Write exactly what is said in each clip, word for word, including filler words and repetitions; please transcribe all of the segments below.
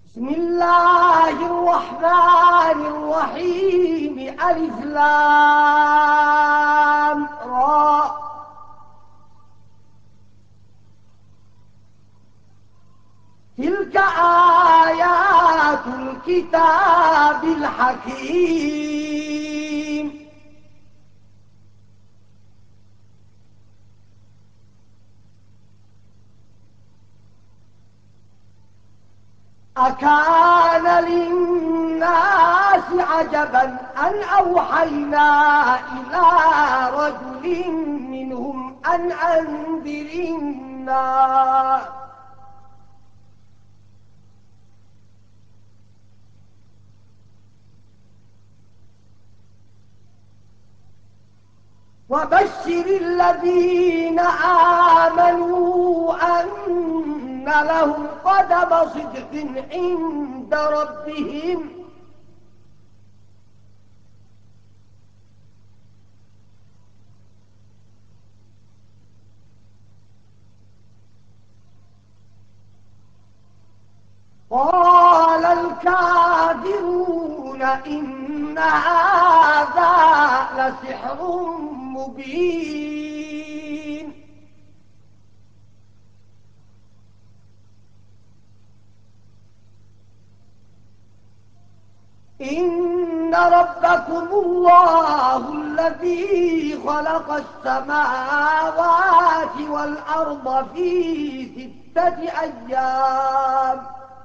بسم الله الرحمن الرحيم. ألف لام را. تلك آيات الكتاب الحكيم. أكان للناس عجبا أن أوحينا إلى رجل منهم أن أنذر الناس وبشر الذين آمنوا أن لهم قدم صدق عند ربهم. قال الكافرون إن هذا لسحر مبين. إن ربكم الله الذي خلق السماوات والأرض في ستة أيام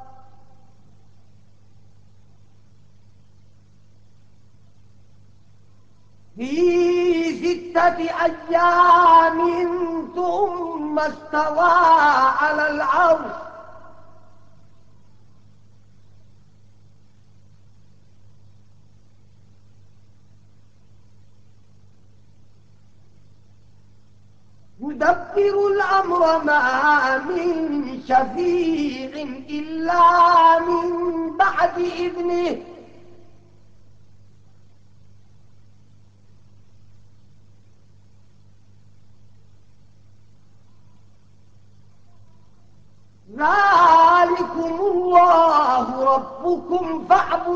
في ستة أيام ثم استوى على العرش يدبر الأمر ما من شفيع إلا من بعد إذنه. ذلكم الله ربكم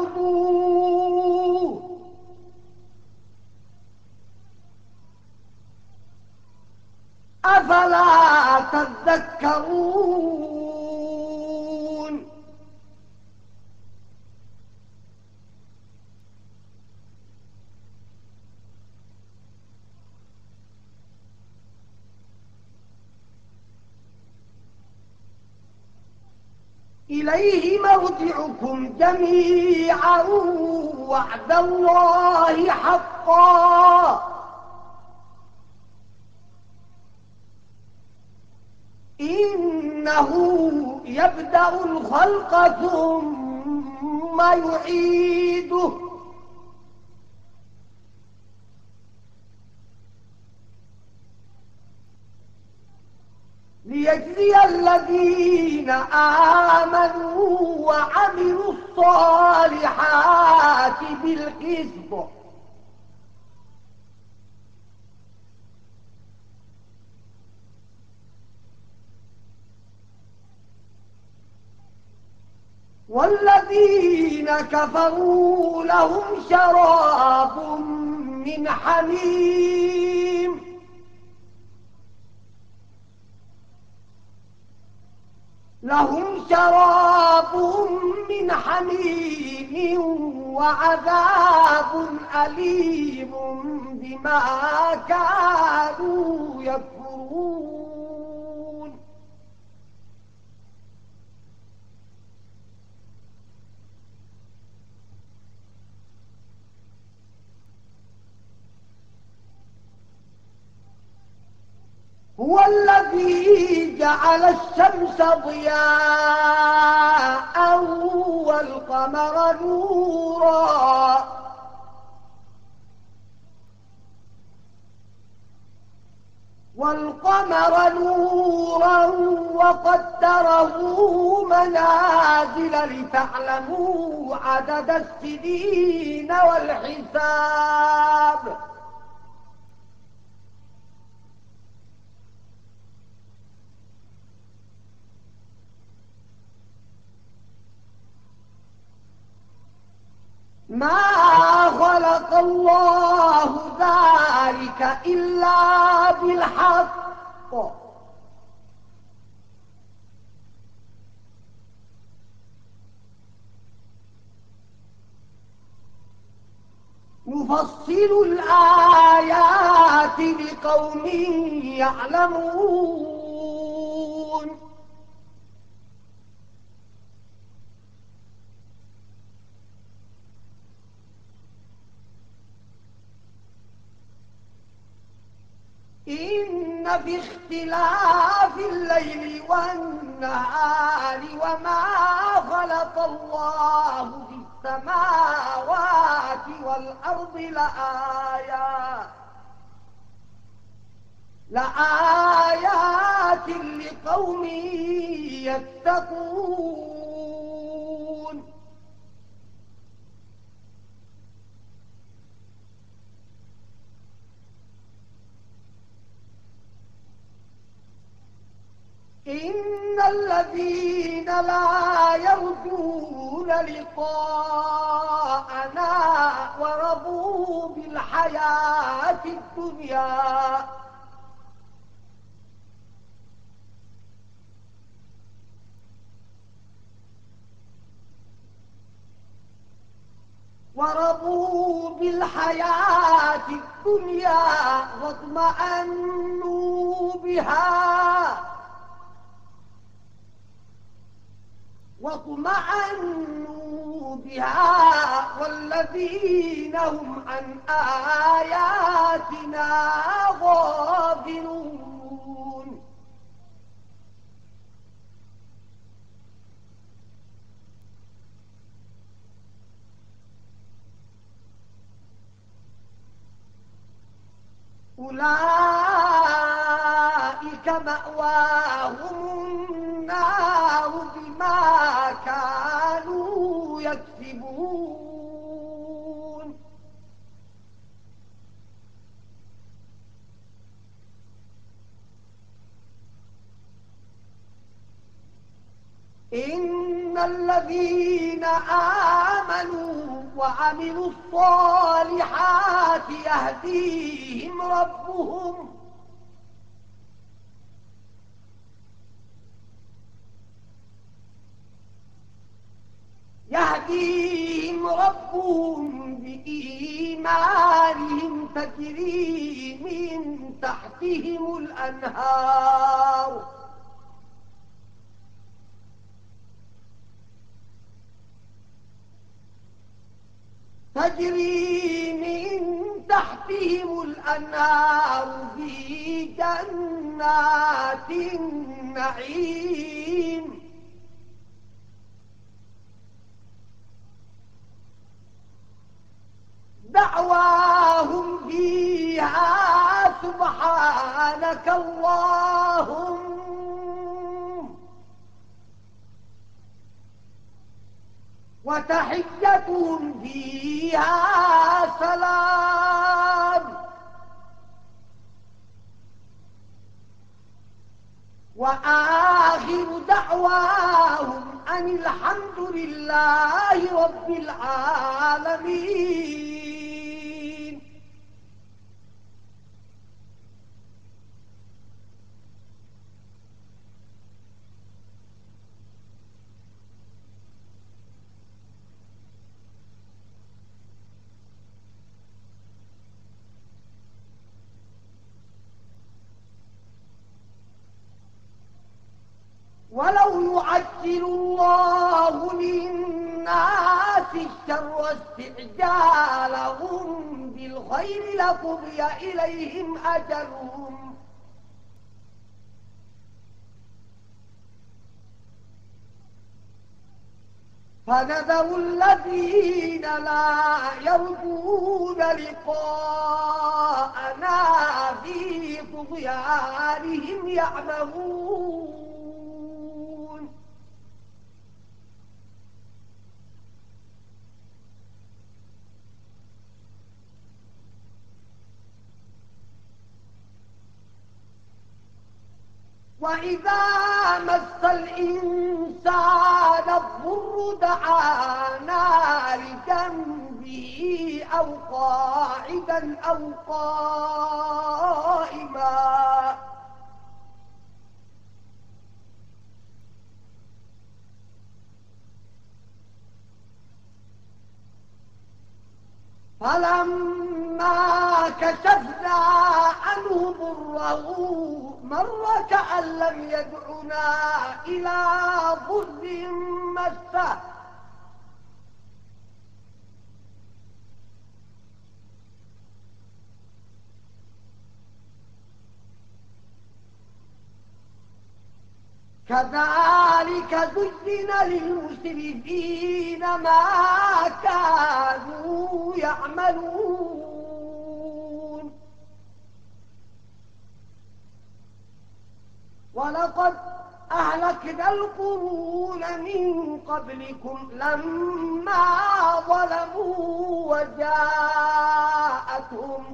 فاعبدوه أفلا تذكرون. إليه مرجعكم جميعا وعد الله حقا إنه يبدأ الخلق ثم يعيده ليجزي الذين آمنوا وعملوا الصالحات بالقسط والذين كفروا لهم شراب من حميم لهم شراب من حميم وعذاب أليم بما كانوا يكفرون. هو الذي جعل الشمس ضياء والقمر نورا والقمر نورا وقدره منازل لتعلموا عدد السنين والحساب ما خلق الله ذلك إلا بالحق نفصل الآيات لقوم يعلمون إن في اختلاف الليل والنهار وما خلق الله في السماوات والأرض لآيات لآيات لقوم يتقون إن الذين لا يرجون لقاءنا ورضوا بالحياة الدنيا ورضوا بالحياة الدنيا واطمأنوا بها واطمأنوا بها والذين هم عن آياتنا غافلون أولئك مأواهم النار بما كانوا يكسبون إن الذين آمنوا وعملوا الصالحات يهديهم ربهم يهديهم ربهم بإيمانهم تجري من تحتهم الأنهار تجري من تحتهم الأنهار في جنات النعيم دعواهم فيها سبحانك اللهم وتحيتهم فيها سلام وآخر دعواهم أن الحمد لله رب العالمين. ولو يعجل الله للناس الشر استعجالهم بالخير لقضي إليهم أجلهم فنذر الذين لا يرجون لقاءنا في طغيانهم يعمهون. وإذا مس الإنسان الضر دعانا لجنبه أو قاعدا أو قائما فلما كشفنا عنه ضره مر كأن لم يدعنا إلى ضر مسه كذلك زين للمسرفين ما كانوا يعملون ولقد أهلكنا القرون من قبلكم لما ظلموا وجاءتهم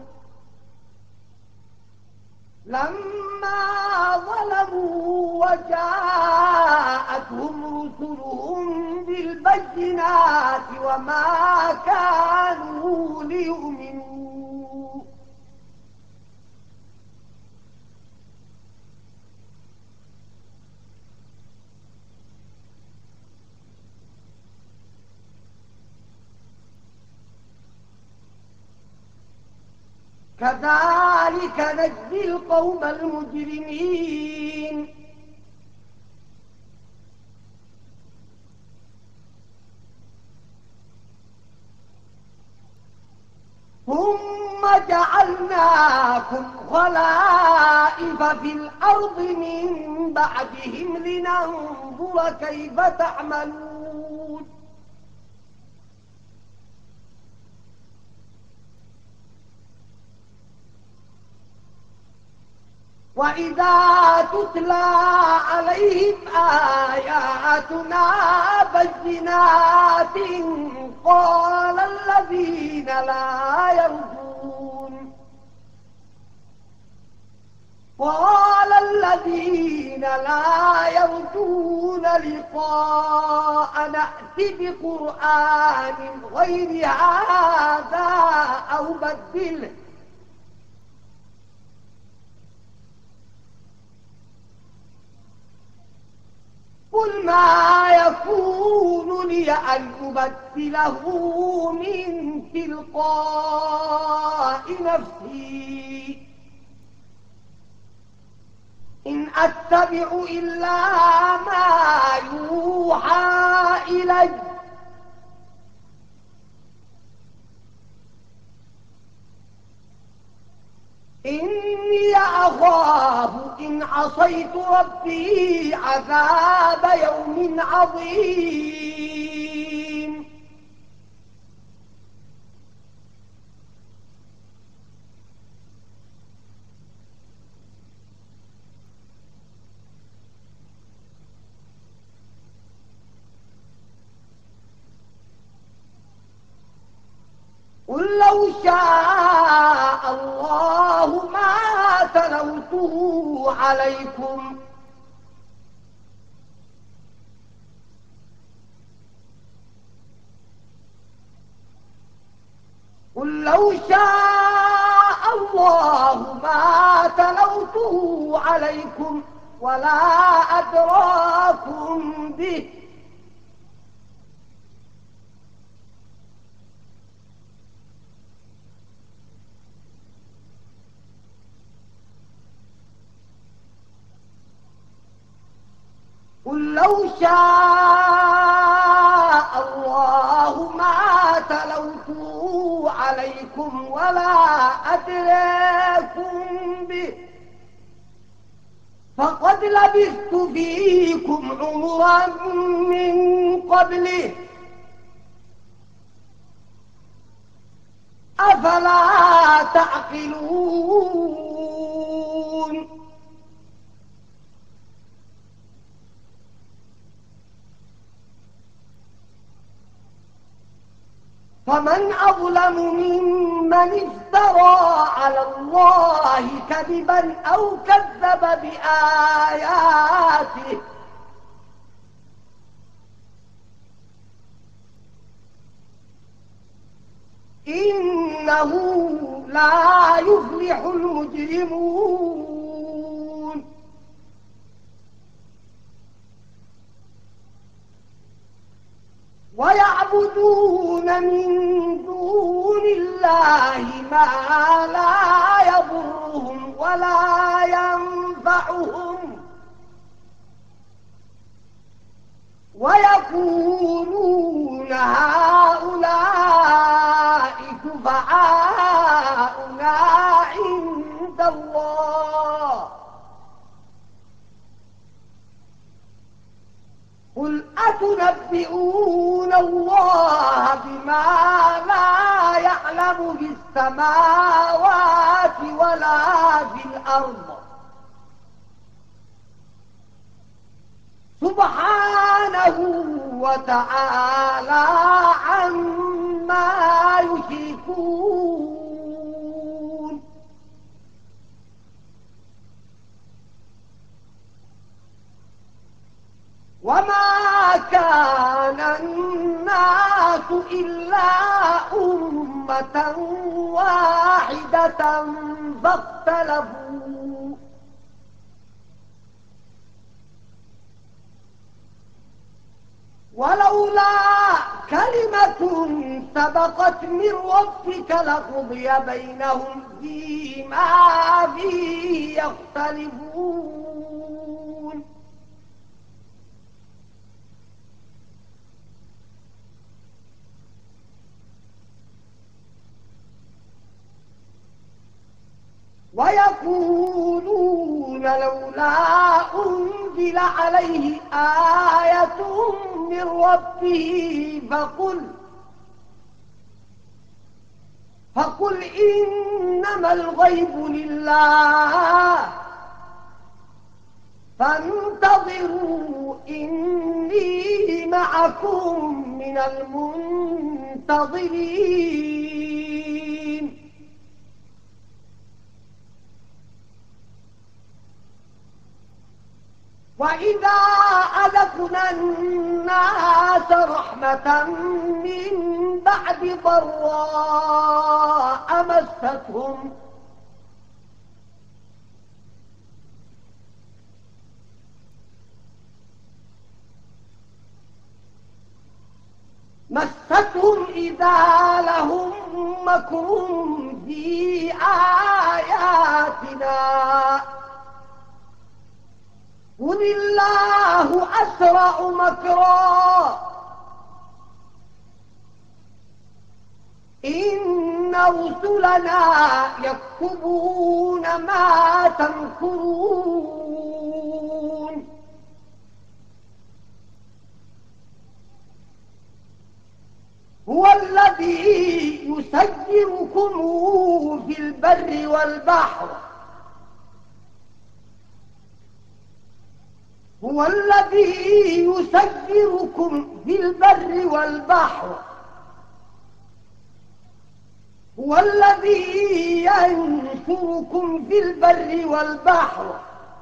لما ظلموا وجاءتهم رسلهم بالبينات وما كانوا ليؤمنوا كذلك نجزي القوم المجرمين ثم جعلناكم خلائف في الأرض من بعدهم لننظر كيف تعملون وإذا تتلى عليهم آياتنا بينات قال الذين لا يرجون قال الذين لا يرجون لقاء نأتي بقرآن غير هذا أو بدله قل ما يكون لي أن أبدله من تلقاء نفسي إن أتبع إلا ما يوحى إلي إني أخاف إن عصيت ربي عذاب يوم عظيم قل لو شاء الله ما تلوته عليكم قل لو شاء الله ما تلوته عليكم ولا أدراكم به قل لو شاء الله ما تلوته عليكم ولا أدراكم به فقد لبثت فيكم عمرا من قبله أفلا تعقلون فمن أظلم ممن افترى على الله كذبا أو كذب بآياته إنه لا يفلح المجرمون ويعبدون من دون الله ما لا يضرهم ولا ينفعهم ويقولون هؤلاء شفعاؤنا عند الله قل أتنبئون الله بما لا يعلم في السماوات ولا في الأرض سبحانه وتعالى عما يشركون وما كان الناس إلا أمة واحدة فاختلفوا ولولا كلمة سبقت من ربك لقضي بينهم فيما فيه يختلفون ويقولون لولا أنزل عليه آية من ربه فقل فقل إنما الغيب لله فانتظروا إني معكم من المنتظرين وإذا أذقنا الناس رحمة من بعد ضراء مستهم مستهم إذا لهم مكر في آياتنا قل الله أسرع مكرا إن رسلنا يكتبون ما تمكرون هو الذي يسيركم في البر والبحر هو الذي يسيركم في البر والبحر هو الذي ينصركم في البر والبحر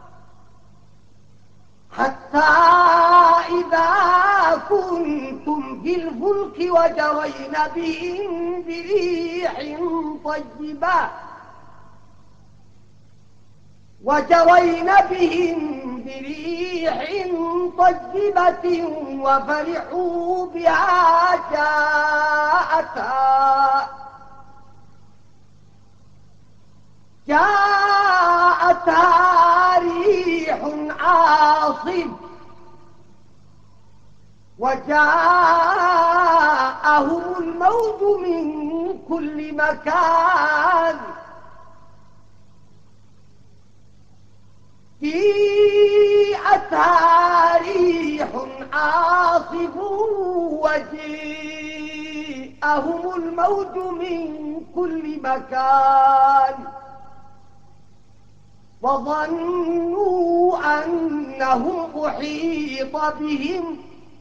حتى إذا كنتم في الفلك وجرين بهم بريح طيبة وجرين بهم بريح طيبة وفرحوا بها جاءتها جاءتها ريح عاصف وجاءهم الموج من كل مكان جاءتها ريح عاصف وجاءهم الموج من كل مكان وظنوا أنهم أحيط بهم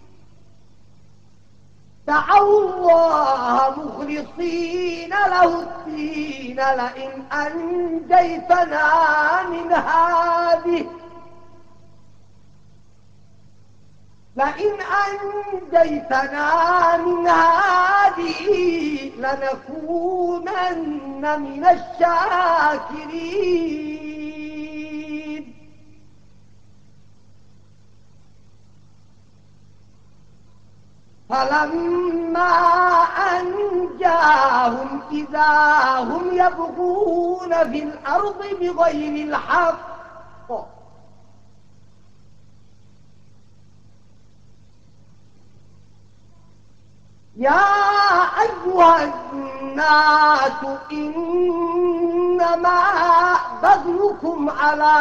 دعوا الله مخلصين له الدين لئن أنجيتنا من هذه لئن أنجيتنا من هذه لنكونن من الشاكرين. فلما أنجاهم إذا هم يبغون في الأرض بغير الحق يا أيها الناس إنما بغيكم على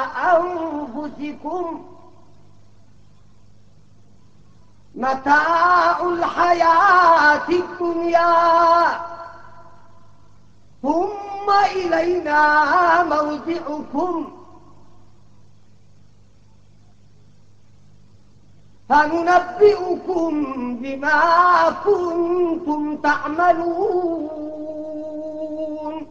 أنفسكم متاع الحياة الدنيا ثم إلينا مرجعكم فننبئكم بما كنتم تعملون.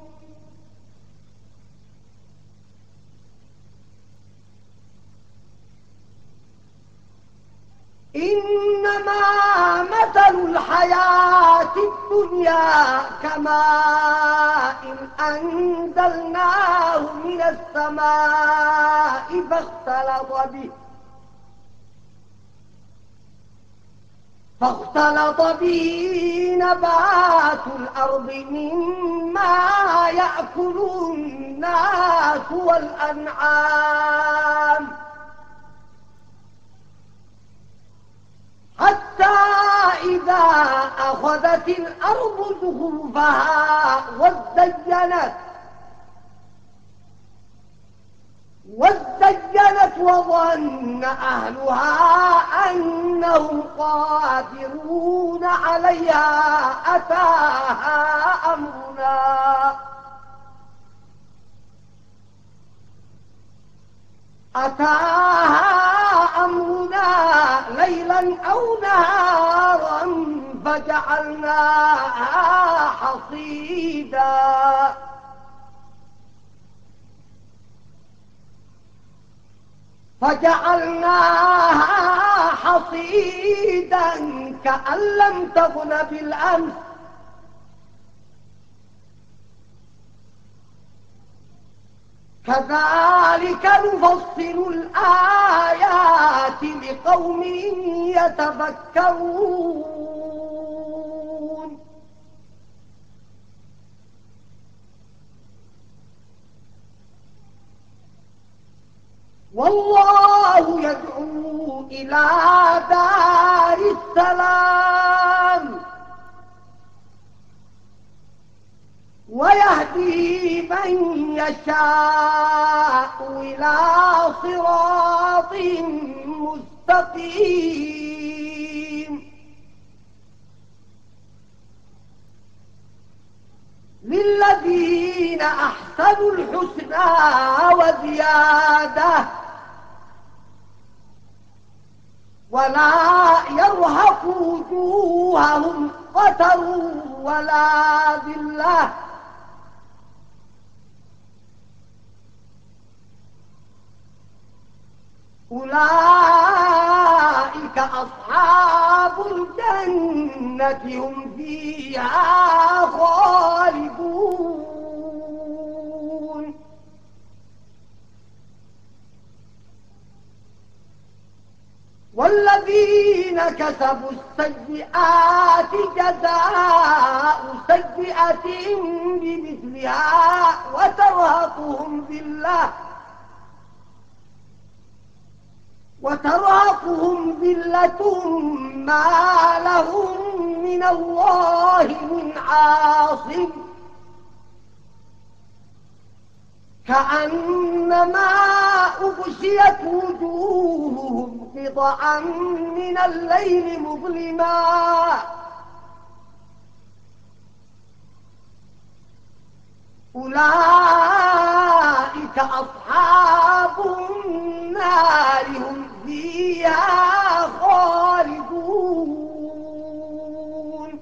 إنما مثل الحياة الدنيا كماء إن أنزلناه من السماء فاختلط به فاختلط به نبات الأرض مما يأكل الناس والأنعام حتى إذا أخذت الأرض زخرفها وازدينت وازدينت وظن أهلها أنهم قادرون عليها أتاها أمرنا أتاها أمرنا ليلا أو نهارا فجعلناها حصيدا فجعلناها حصيدا كأن لم تغن بالأمس كذلك نفصل الآيات لقوم يتفكرون. والله يدعو إلى دار السلام ويهدي من يشاء إلى صراط مستقيم. للذين أحسنوا الحسنى وزيادة ولا يرهق وجوههم قتر ولا ذلة أولئك أصحاب الجنة هم فيها خالدون. والذين كسبوا السيئات جزاء سيئة بمثلها وترهقهم ذلة وترهقهم ذلة ما لهم من الله من عاصم كأنما أغشيت وجوههم قطعا من الليل مظلما أولئك أصحاب النار هم فيها خالدون.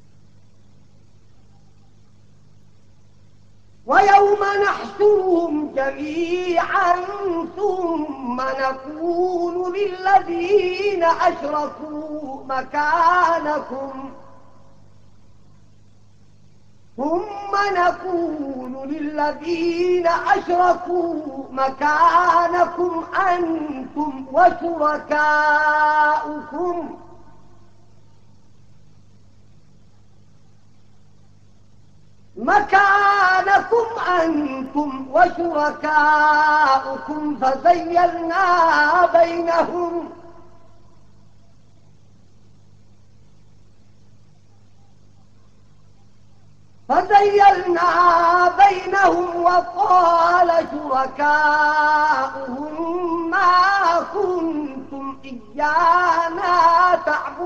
ويوم نحشرهم جميعا ثم نقول للذين أشركوا مكانكم ثم نقول للذين أشركوا مكانكم أنتم وشركاؤكم مكانكم أنتم وشركاؤكم فزيلنا بينهم فزيلنا بينهم وقال شركاؤهم ما كنتم إيانا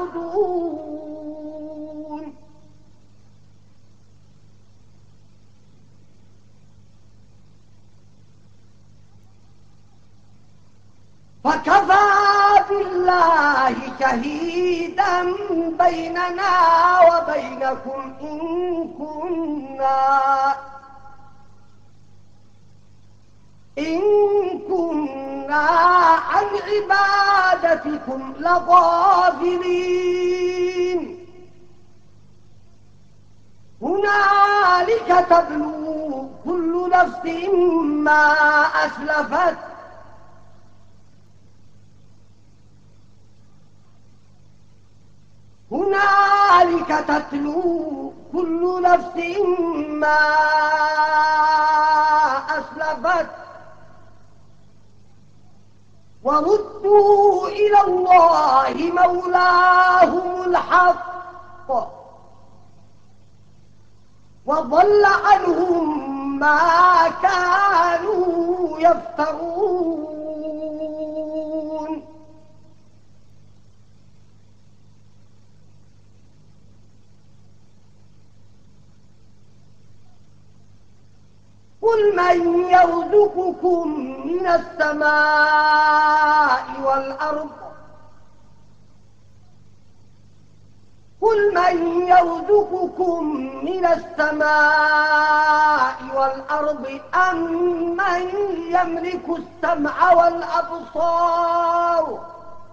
تعبدون فكفى بالله شهيدا بيننا وبينكم إن كنا إن كنا عن عبادتكم لغافلين هنالك تبلو كل نفس ما أسلفت هنالك تتلو كل نفس ما أسلفت وردوا إلى الله مولاهم الحق وضل عنهم ما كانوا يفترون قل من يرزقكم من السماء والأرض قل من يرزقكم من السماء والأرض أم من يملك السمع والأبصار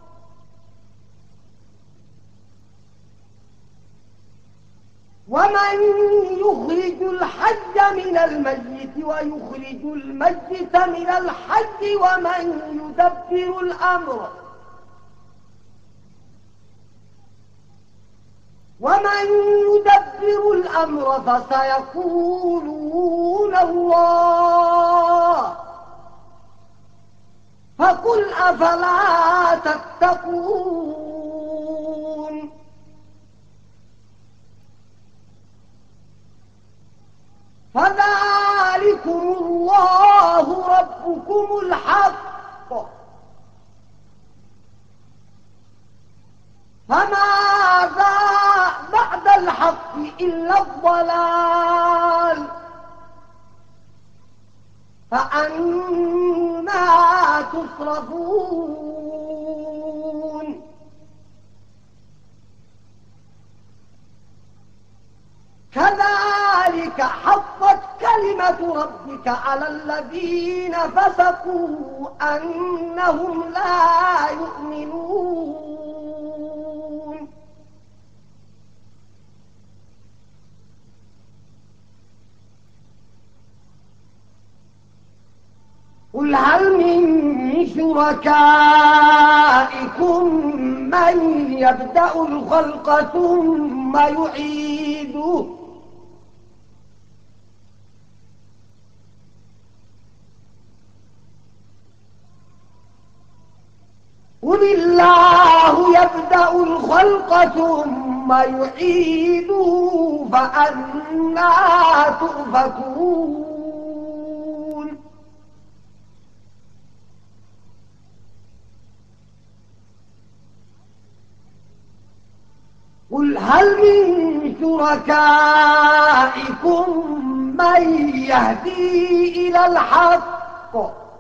ومن يخرج الحي من الميت ويخرج الميت من الحي ومن يدبر الأمر ومن يدبر الأمر فسيقولون الله فقل أفلا تتقون فذلكم الله ربكم الحق فماذا بعد الحق إلا الضلال فأنا تصرفون كذلك حقت كلمة ربك على الذين فسقوا أنهم لا يؤمنون قل هل من شركائكم من يبدأ الخلق ثم يعيده قل الله يبدأ الخلق ثم يعيده فأنى تؤفكون قل هل من شركائكم من يهدي إلى الحق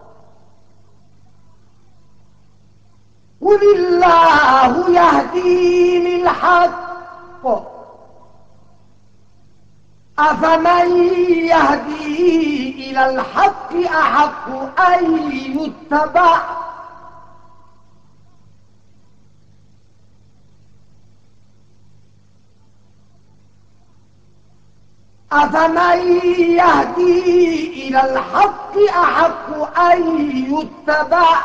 قل الله يهدي للحق أفمن يهدي إلى الحق أحق أن يتبع أفمن يهدي إلى الحق أحق أن يتبع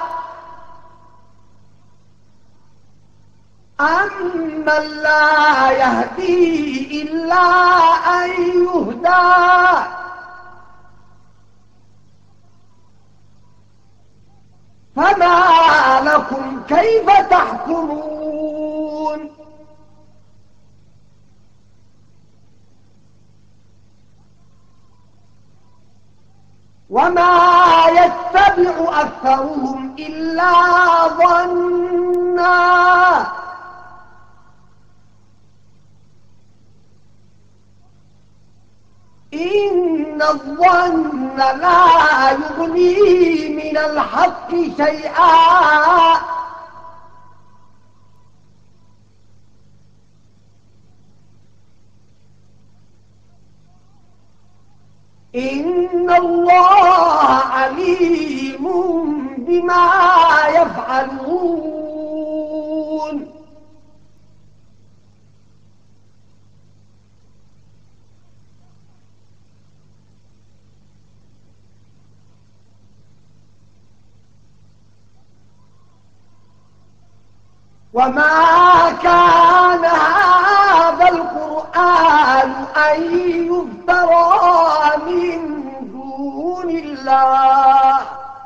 أمن لا يهدي إلا أن يهدى فما لكم كيف تحكمون وما يتبع أكثرهم إلا ظنّا إن الظن لا يغني من الحق شيئا إن الله عليم بما يفعلون وما كان هذا القرآن أن يفترى من دون الله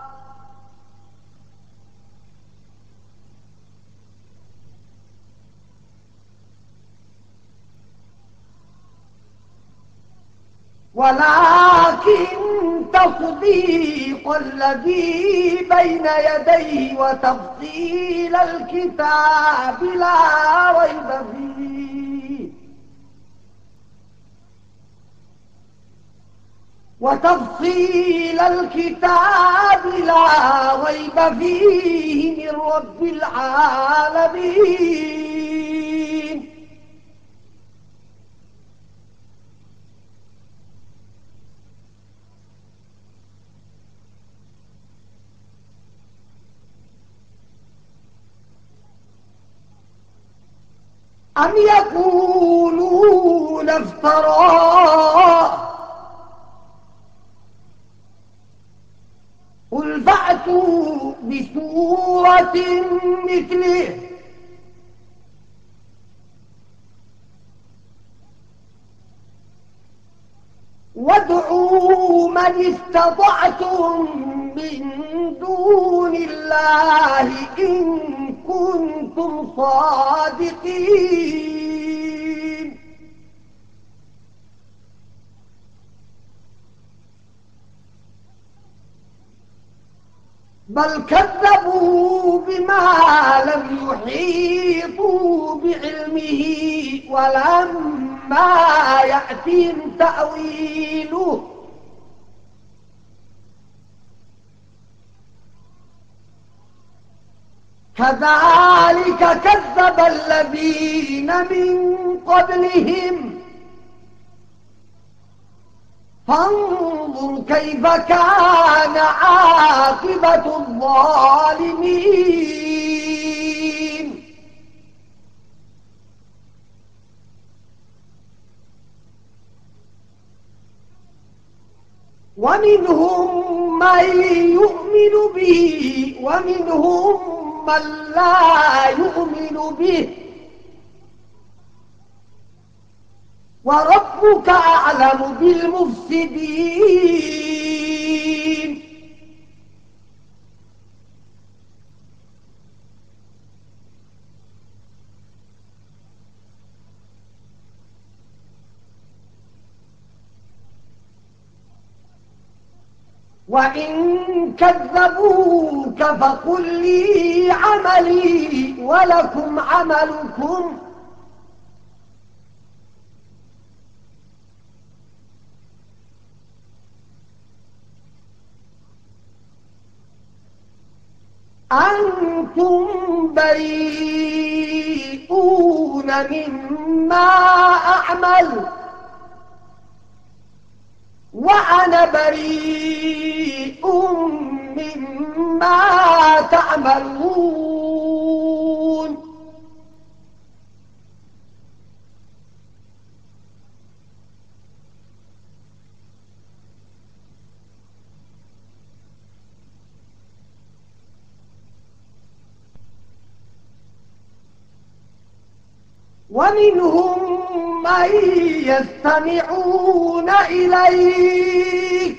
ولكن تصديق الذي بين يديه وتفصيل الكتاب لا ريب فيه وتفصيل الكتاب لا ريب فيه من رب العالمين أم يقولون افتراه قل فأتوا بسورة مثله وادعوا من استطعتم من دون الله إن كنتم صادقين بل كذبوا بما لم يحيطوا بعلمه ولما يأتهم تأويله كذلك كذب الذين من قبلهم فانظر كيف كان عاقبة الظالمين ومنهم من يؤمن به ومنهم من لا يؤمن به وربك أعلم بالمفسدين وإن كذبوك فقل لي عملي ولكم عملكم أنتم بريئون مما أعمل وأنا بريء مما تعملون ومنهم من يستمعون إليك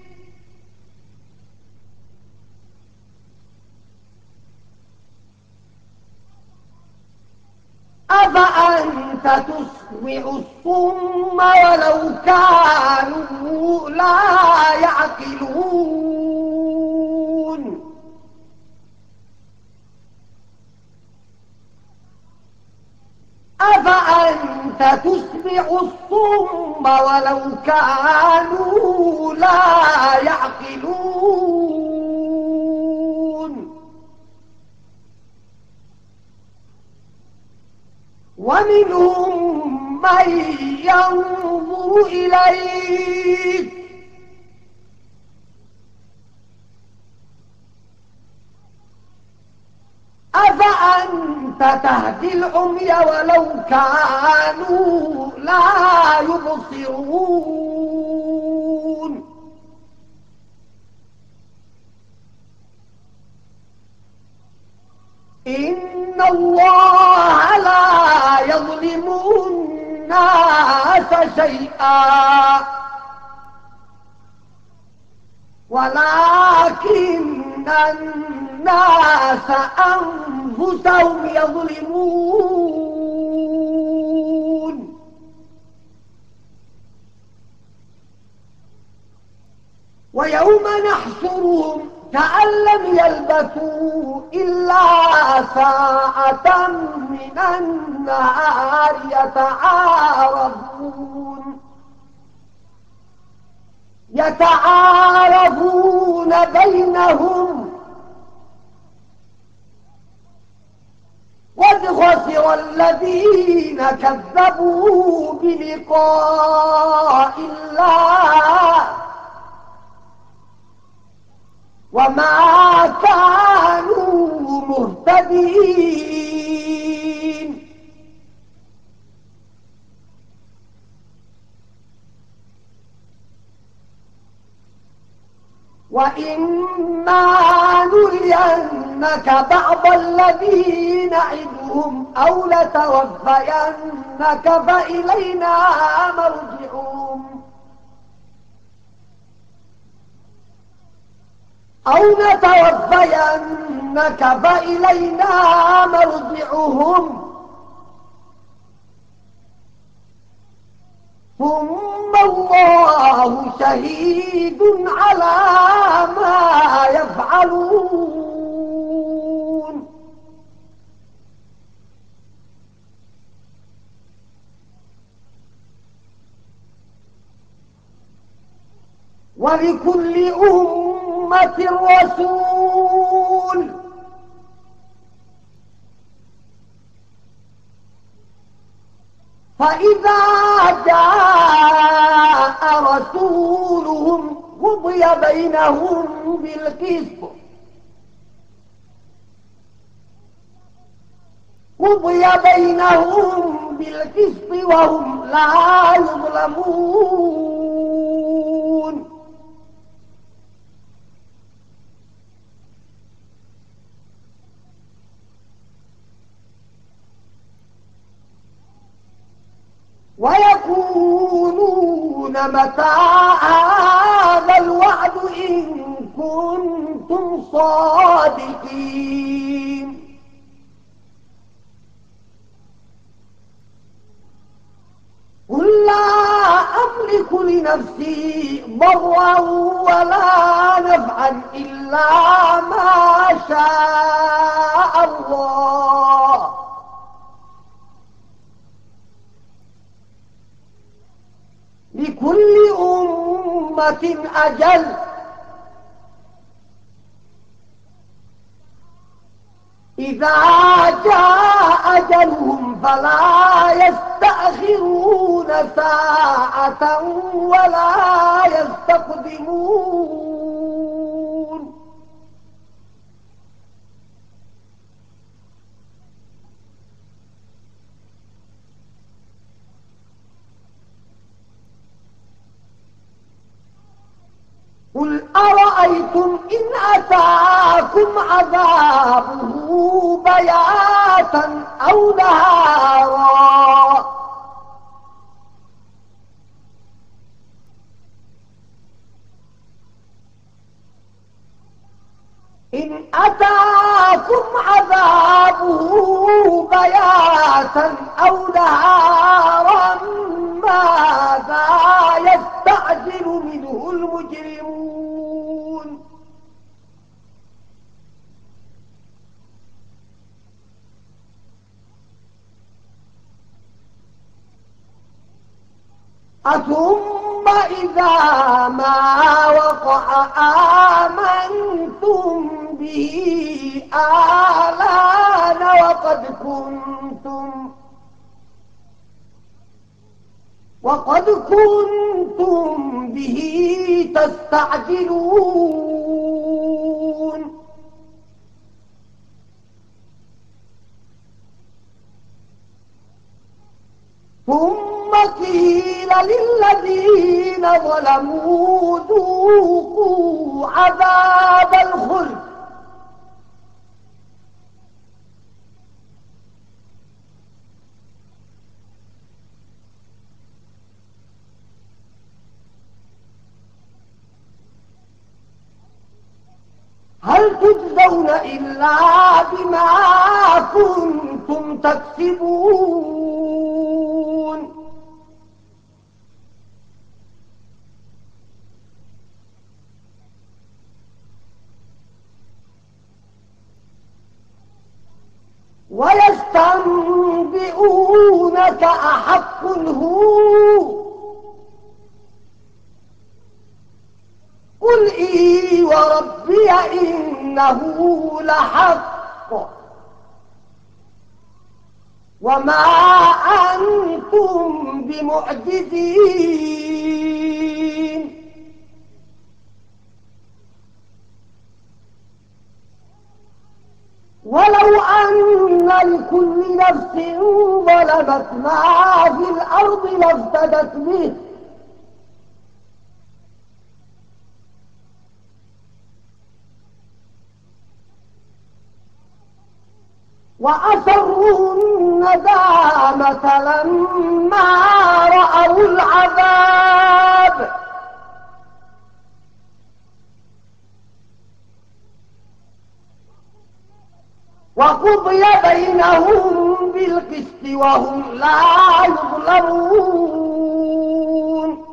أفأنت تسمع الصم ولو كانوا لا يعقلون أفأنت تسمع الصم ولو كانوا لا يعقلون ومنهم من ينظر إليك أفأنت تهدي العمي ولو كانوا لا يبصرون إن الله لا يظلم الناس شيئا ولكن الناس أنفسهم يظلمون ويوم نحشرهم كأن لم يلبثوا إلا ساعة من النهار يتعارفون يتعارفون بينهم قد خسر الذين كذبوا بلقاء الله وما كانوا مهتدين وإما نرينك بعض الذين نعدهم أو لتوفينك فإلينا مرجعهم أو نتوفينك فإلينا مرجعهم ثم الله شهيد على ما يفعلون ولكل أمة رسول فإذا جاء رسولهم قضي بينهم بالقسط قضي بينهم بالقسط وهم لا يظلمون ويقولون متى هذا الوعد إن كنتم صادقين قل لا أملك لنفسي ضرا ولا نفعا إلا ما شاء الله لكل أمة أجل إذا جاء أجلهم فلا يستأخرون يستأخرون ساعة ولا يستقدمون قل أرأيتم إن أتاكم عذابه بياتا أو نهارا إن أتاكم عذابه بياتا أو نهارا ماذا يستعجل منه المجرمون أثم إذا ما وقع آمنتم به آلان وقد كنتم وقد كنتم به تستعجلون ثم قيل للذين ظلموا ذوقوا عذاب الخلد هل تجزون إلا بما كنتم تكسبون ويستنبئونك أحق هو قل إي وربي إنه لحق وما أنتم بمعجزين ولو أن لكل نفس ظلمت ما في الأرض لافتدت به وأسروا الندامة لما رأوا العذاب وقضي بينهم بالقسط وهم لا يظلمون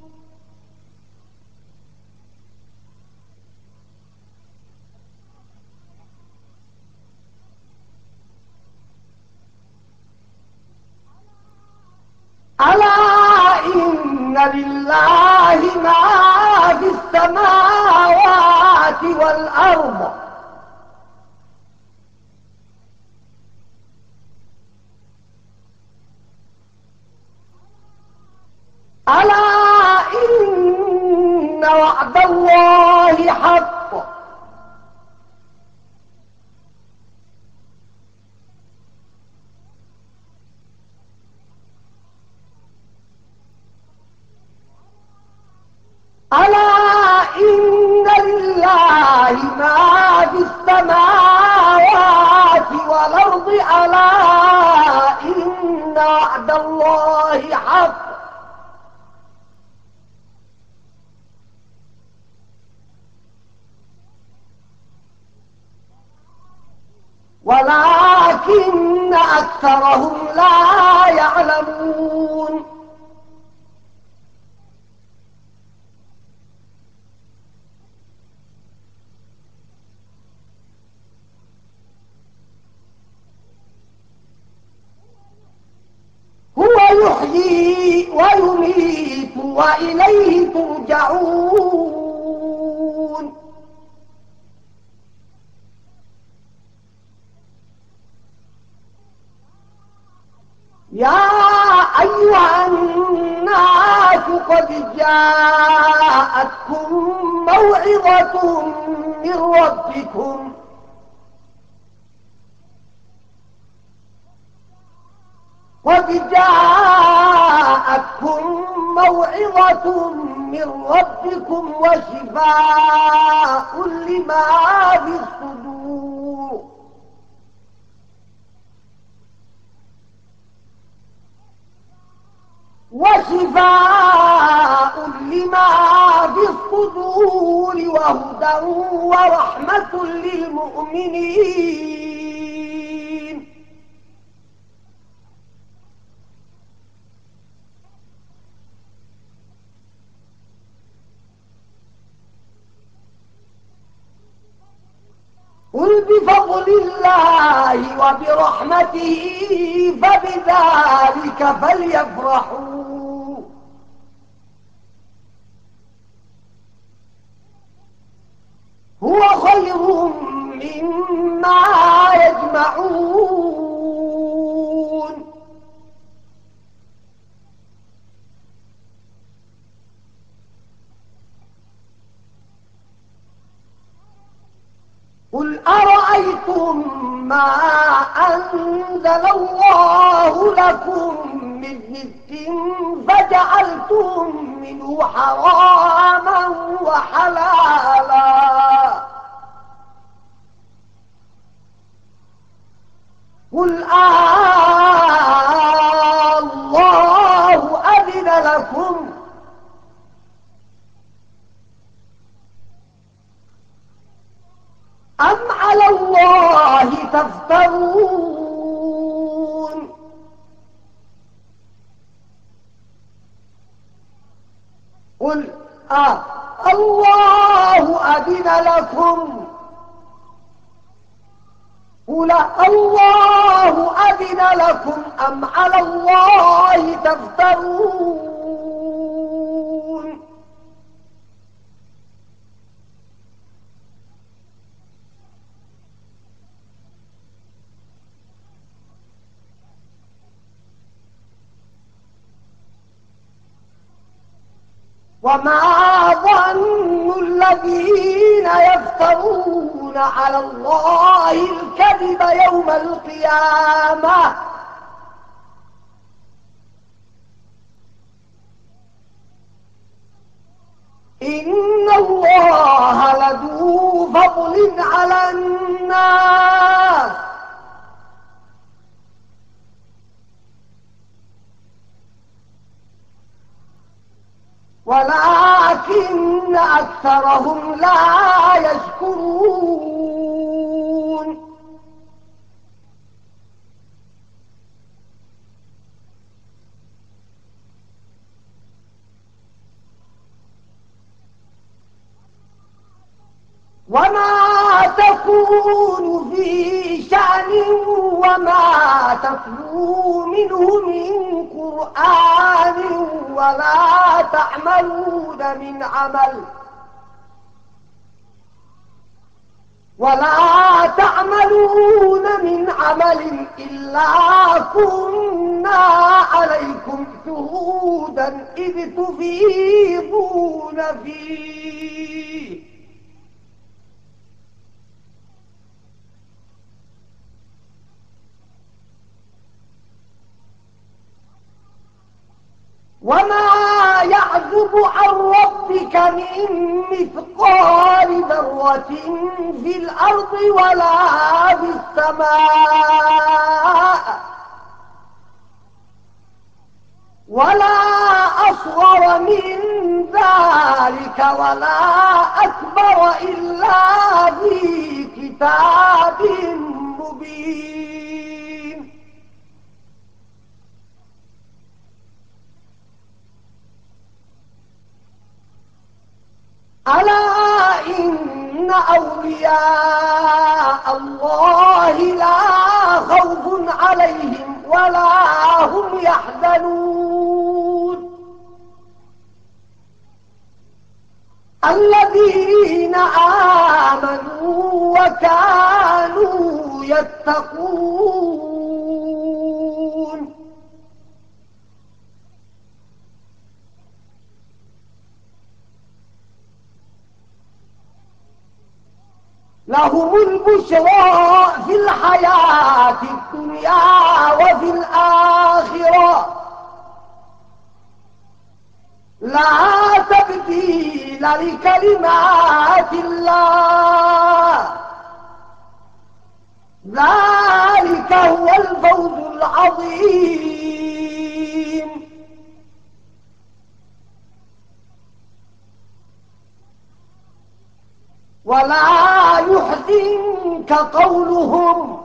ألا إن لله ما في السماوات والأرض ألا إن وعد الله حق ألا إن لله ما في السماوات والأرض ألا إن وعد الله حق ولكن أكثرهم لا يعلمون هو يحيي ويميت وإليه ترجعون يا أيها الناس قد جاءتكم موعظة من ربكم قد جاءتكم موعظة من ربكم وشفاء لما في الصدور وشفاء لما في الصدور وهدى ورحمة للمؤمنين. قل بفضل الله وبرحمته فبذلك فليفرحوا هو خير مما يجمعون. قل أرأيتم ما أنزل الله لكم من رزق فجعلتم منه حراما وحلالا قل آه الله أذن لكم أم على الله تفترون. قل آه الله أذن لكم قل الله أذن لكم أم على الله تفترون. وما ظن الذين يفترون على الله الكذب يوم القيامة إن الله لذو فضل على الناس ولكن أكثرهم لا يشكرون. وما تكون في شأن وما تتلو منه من قرآن ولا تعملون من عمل ولا تعملون من عمل إلا كنا عليكم شهودا إذ تفيضون فيه وما يعزب عن ربك من مثقال ذرة في الأرض ولا في السماء ولا أصغر من ذلك ولا أكبر إلا في كتاب مبين. ألا إن أولياء الله لا خوف عليهم ولا هم يحزنون الذين آمنوا وكانوا يتقون لهم البشرى في الحياة الدنيا وفي الآخرة لا تبديل لكلمات الله ذلك هو الفوز العظيم. ولا يحزنك قولهم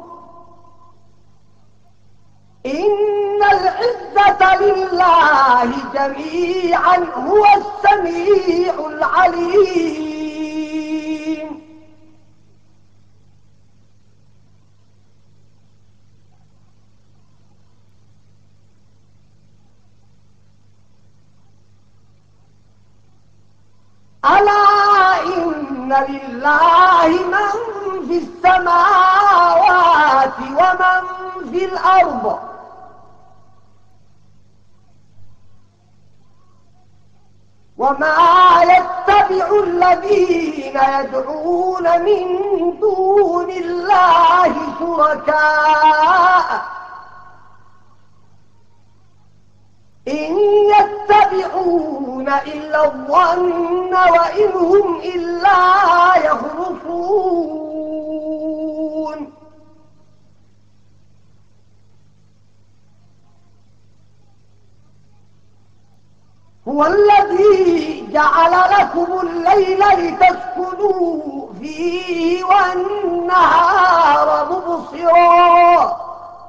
إن العزة لله جميعا هو السميع العليم. ألا إن لله من في السماوات ومن في الأرض وما يتبع الذين يدعون من دون الله شركاء إن يتبعون إلا الظن وإن هم إلا يخرصون. هو الذي جعل لكم الليل لتسكنوا فيه والنهار مبصرا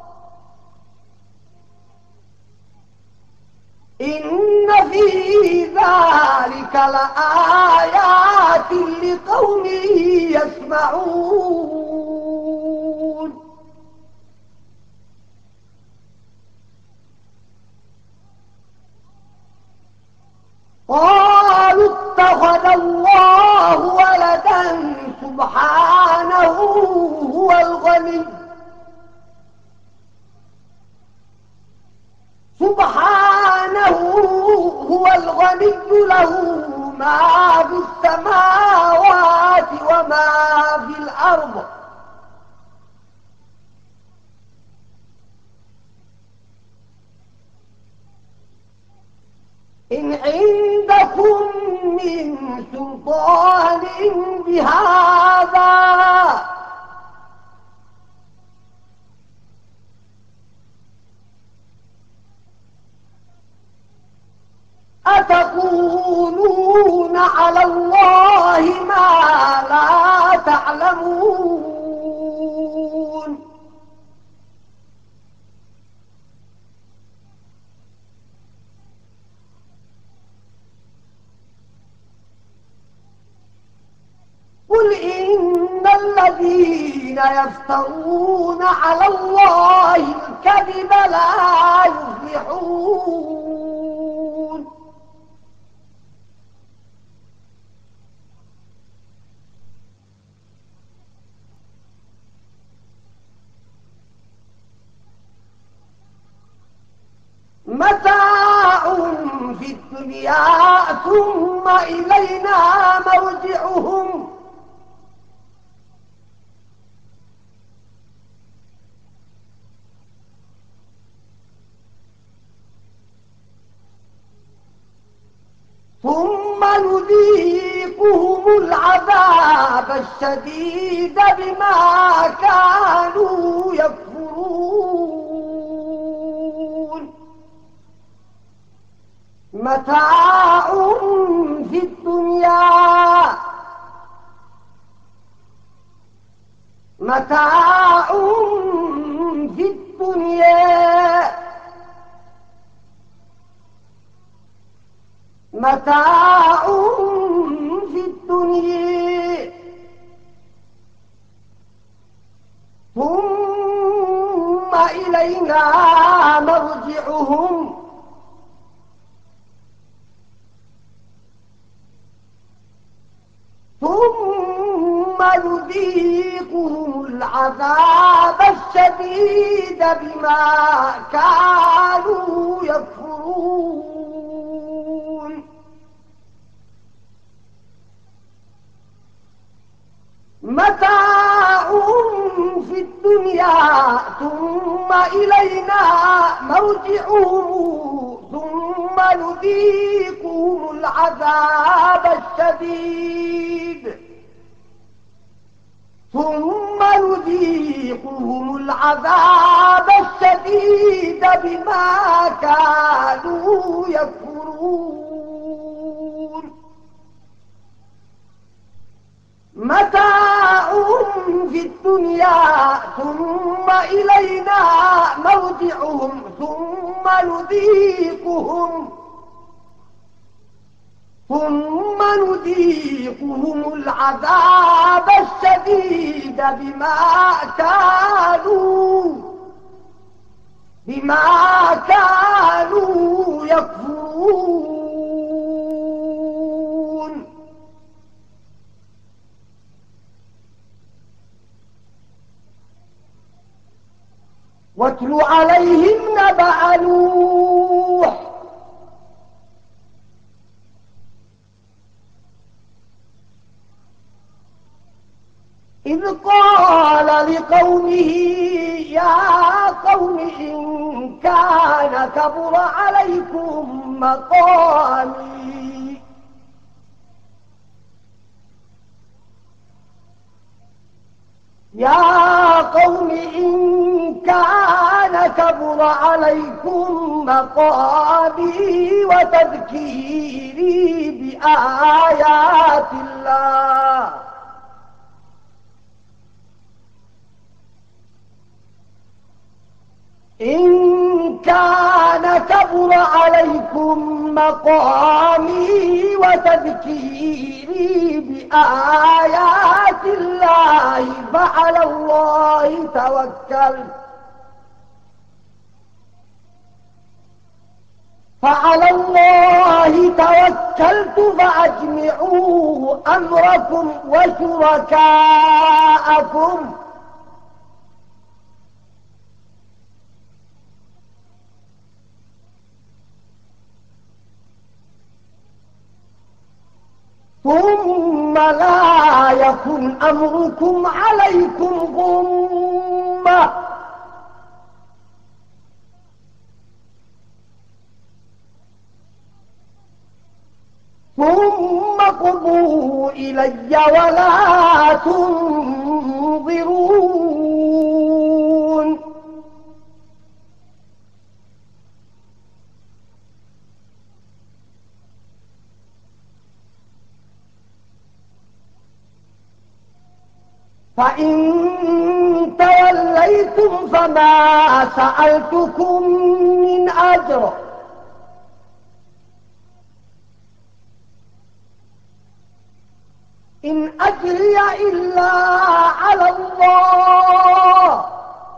إن في ذلك لآيات لقوم يسمعون. قالوا اتخذ الله ولدا سبحانه هو الغني سبحانه هو الغني له ما في السماوات وما في الأرض إن عندكم من سلطان بهذا أتقولون على الله ما لا تعلمون. قل إن الذين يفترون على الله الكذب لا يفلحون. متاع في الدنيا ثم إلينا مرجعهم ثم نذيقهم العذاب الشديد بما كانوا يكفرون. متاع في الدنيا متاع في الدنيا متاع في الدنيا ثم إلينا مرجعهم ثم نذيقهم العذاب الشديد بما كانوا يكفرون. متاع في الدنيا ثم إلينا مرجعهم ثم نذيقهم العذاب الشديد ثم نذيقهم العذاب الشديد بما كانوا يكفرون متاع في الدنيا ثم إلينا مرجعهم ثم نذيقهم ثم نذيقهم العذاب الشديد بما كانوا بما كانوا يكفرون واتل عليهم نبأ نوح إذ قال لقومه يا قوم إن كان كبر عليكم مقامي يا قوم إن كان كبر عليكم مقامي وتذكيري بآيات الله إن كان كبر عليكم مقامي وتذكيري بآيات الله فعلى الله توكلت فعلى الله توكلت فأجمعوا أمركم وشركاءكم ثم لا يكن أمركم عليكم غمة ثم قضوا إلي ولا تنظرون فإن توليتم فما سألتكم من أجر إن أجري إلا على الله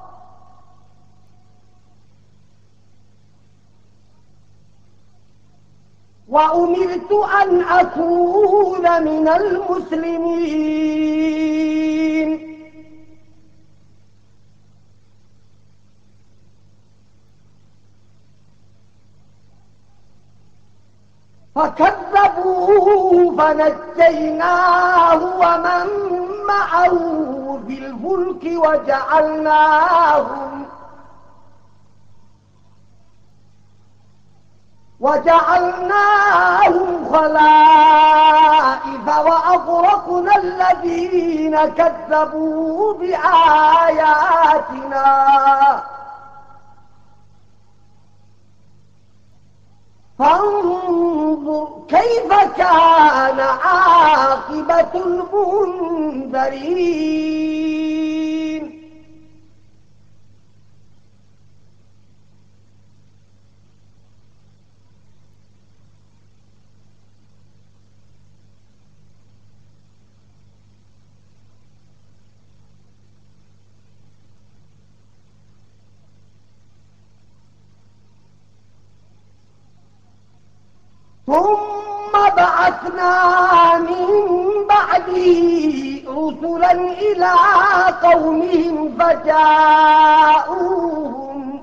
وأمرت أن أكون من المسلمين فكذبوه فنجيناه ومن معه في الفلك وجعلناهم وجعلناهم خلائف وأغرقنا الذين كذبوا بآياتنا فانظر كيف كان عاقبة المنذرين ثم بعثنا من بعده رسلا إلى قومهم فجاءوهم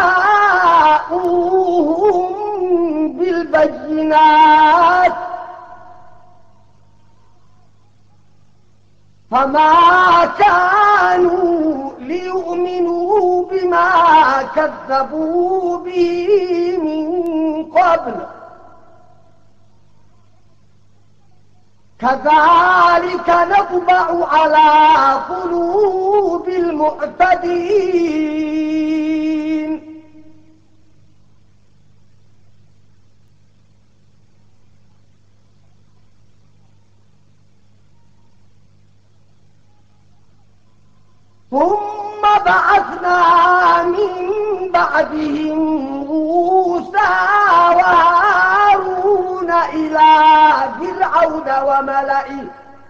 فجاءوهم بالبينات فما كانوا ليؤمنوا بما كذبوا به من قبل كذلك نطبع على قلوب المعتدين ثم بعثنا من بعدهم موسى وهارون إلى فرعون وملئه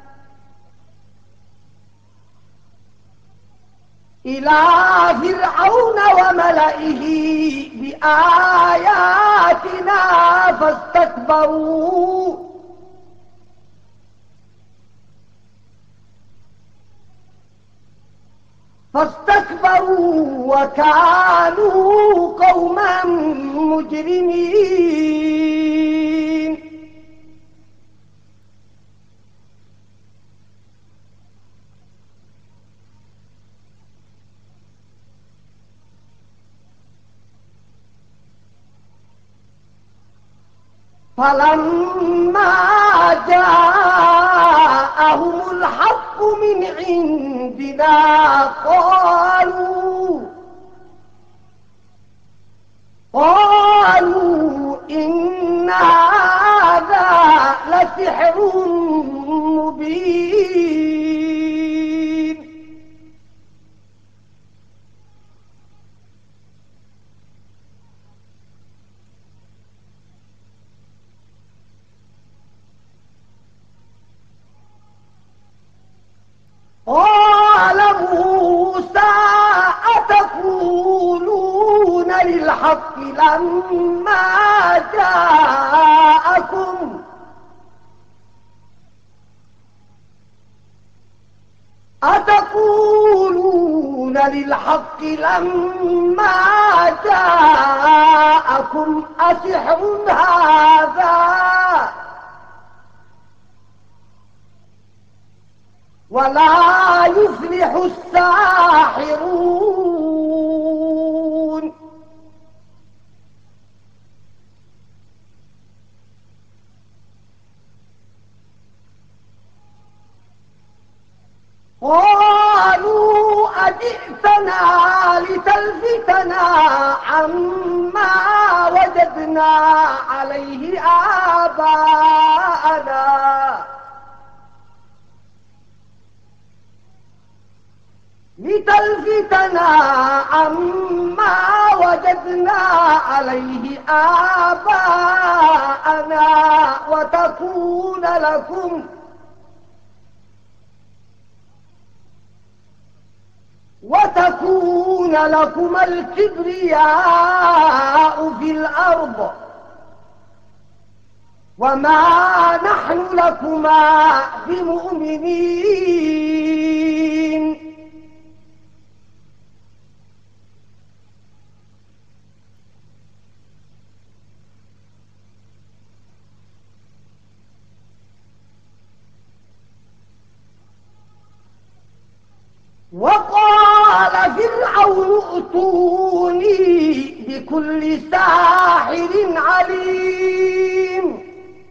إلى فرعون وملئه بآياتنا فاستكبروا فاستكبروا وكانوا قوما مجرمين فلما جاءهم الحق من عندنا قالوا قالوا إن هذا لسحر مبين قال موسى أتقولون للحق لما جاءكم أتقولون للحق لما جاءكم أسحر هذا ولا يفلح الساحرون قالوا أجئتنا لتلفتنا عما وجدنا عليه آباءنا لتلفتنا عما وجدنا عليه آباءنا وتكون لكم وتكون لكم الكبرياء في الأرض وما نحن لكما بمؤمنين وقال فرعون ائتوني بكل ساحر عليم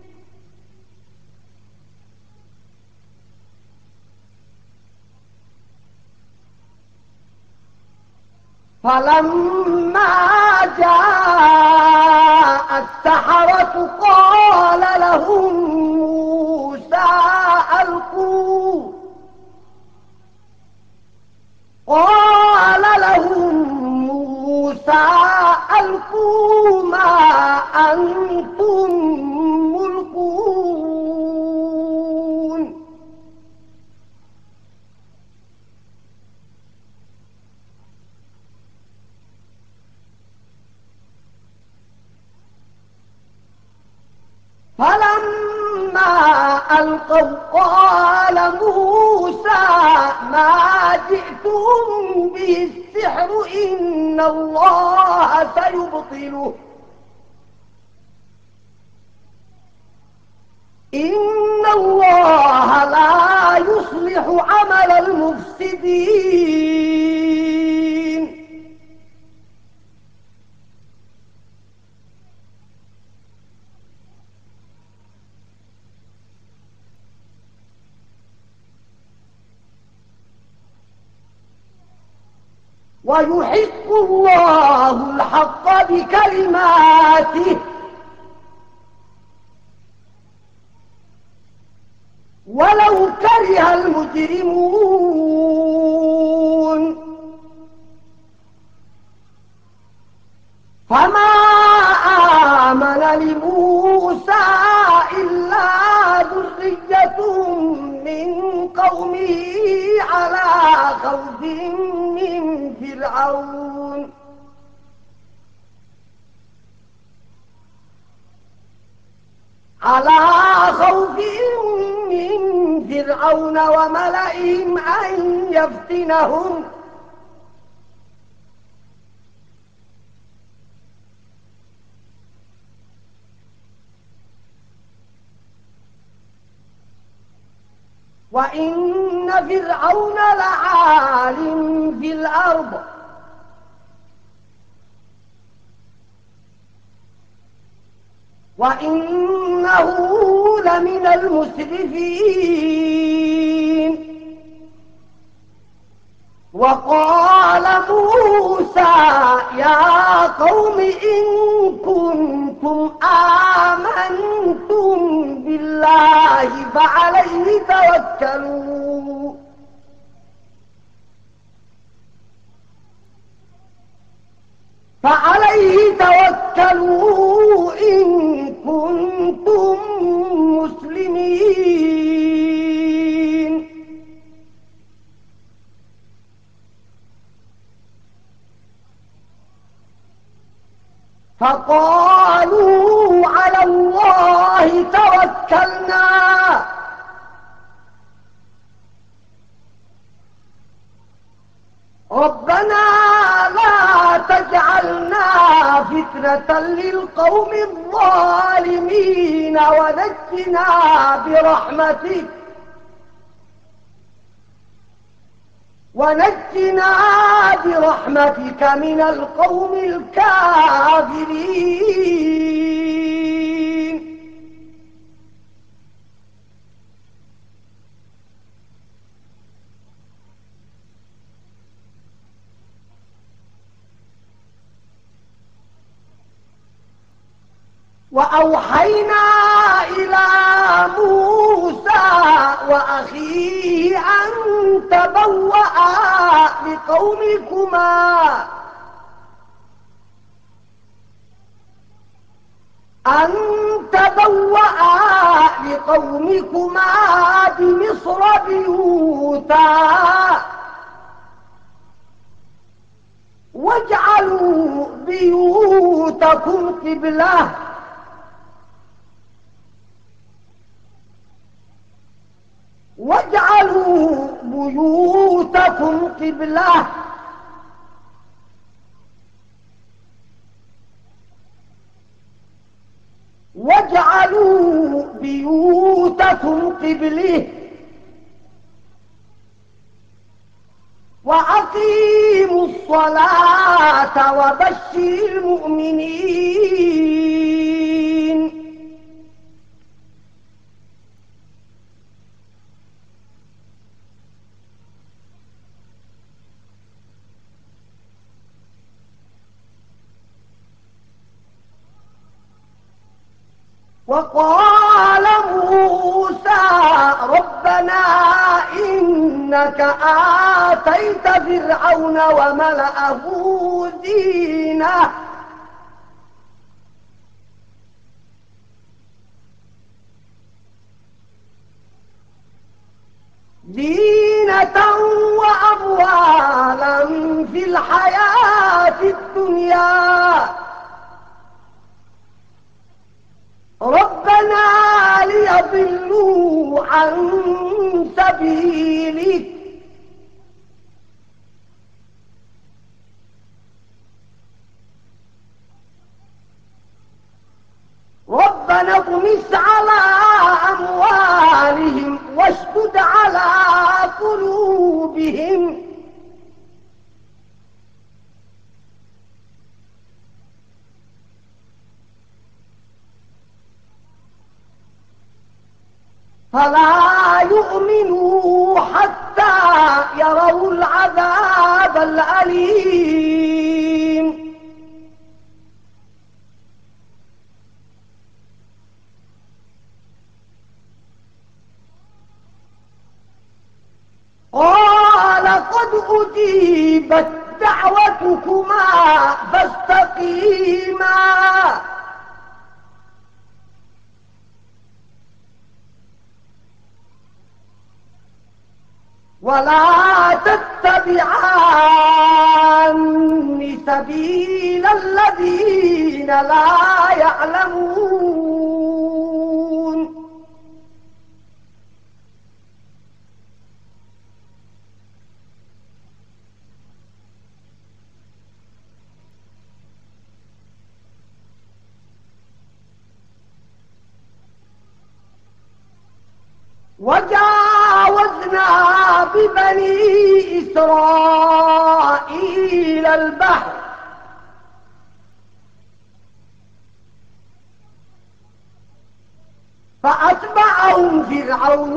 فلما جاء السحرة قال لهم موسى ألقوا قال لهم موسى ألقوا ما أنتم ملقون فلما ألقوا قال موسى ما جئتم به السحر إن الله سيبطله إن الله لا يصلح عمل المفسدين. ويحق الله الحق بكلماته ولو كره المجرمون. فما آمن لموسى إلا ذرية من قومه على خوف من فرعون على خوف من فرعون وملئهم أن يفتنهم وإن فرعون لعال في الأرض وإنه لمن المسرفين. وقال موسى يا قوم إن كنتم آمنتم بالله فعليه توكلوا فعليه توكلوا إن كنتم مسلمين. فقالوا على الله توكلنا ربنا لا تجعلنا فتنة للقوم الظالمين ونجنا برحمتك ونجنا برحمتك من القوم الكافرين. وأوحينا إلى موسى وأخيه أن تبوأ لقومكما أن تبوأ لقومكما بمصر بيوتا واجعلوا بيوتكم قبلة واجعلوا بيوتكم قبلة واجعلوا بيوتكم قبلة وأقيموا الصلاة وبشر المؤمنين. وقال موسى ربنا إنك آتيت فرعون وملأه زينة زينة وأموالا في الحياة الدنيا ربنا ليضلوا عن سبيلك ربنا اطمس على أموالهم فلا يؤمنوا حتى يروا العذاب الأليم. قال قد أجيبت دعوتكما فاستقيما ولا تتبعان سبيل الذين لا يعلمون. وجاوزنا ببني إسرائيل البحر فأتبعهم فرعون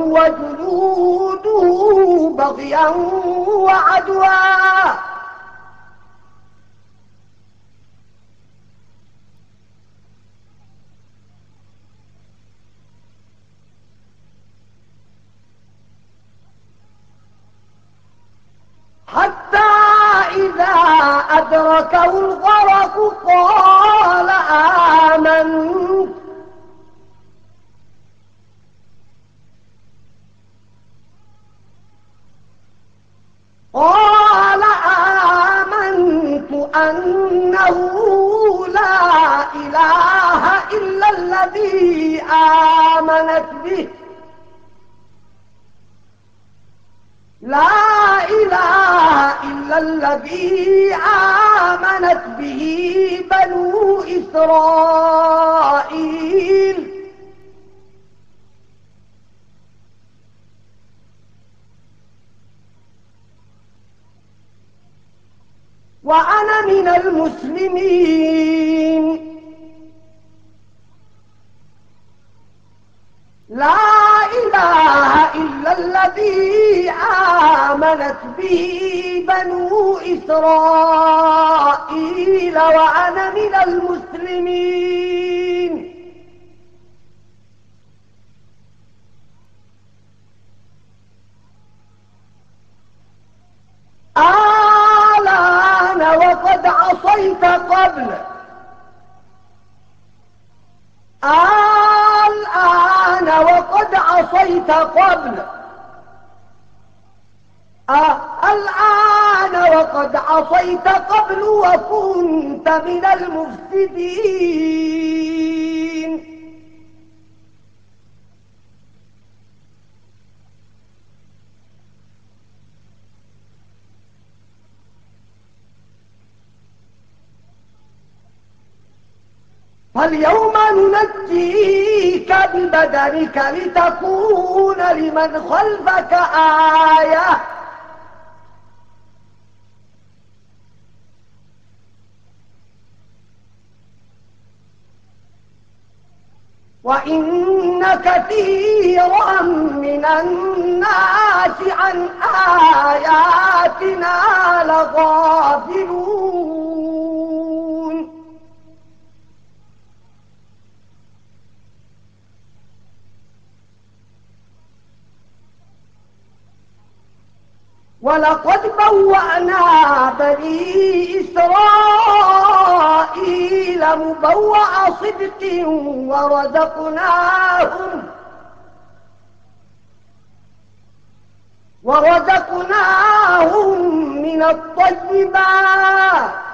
وجنوده بغيا وعدوا حتى إذا أدركه الغرق قال آمنت قال آمنت أنه لا إله إلا الذي آمنت به لا إله إلا الذي آمنت به بنو إسرائيل وأنا من المسلمين. لا إله إلا الذي آمنت به بنو إسرائيل وأنا من المسلمين. آلان وقد عصيت قبل الآن وقد عصيت قبل آه الآن وقد عصيت قبل وكنت من المفسدين. فاليوم ننجيك ببدنك لتكون لمن خلفك آية وإن كثيرا من الناس عن آياتنا لغافلون. ولقد بوأنا بني إسرائيل مبوأ صدق ورزقناهم ورزقناهم من الطيبات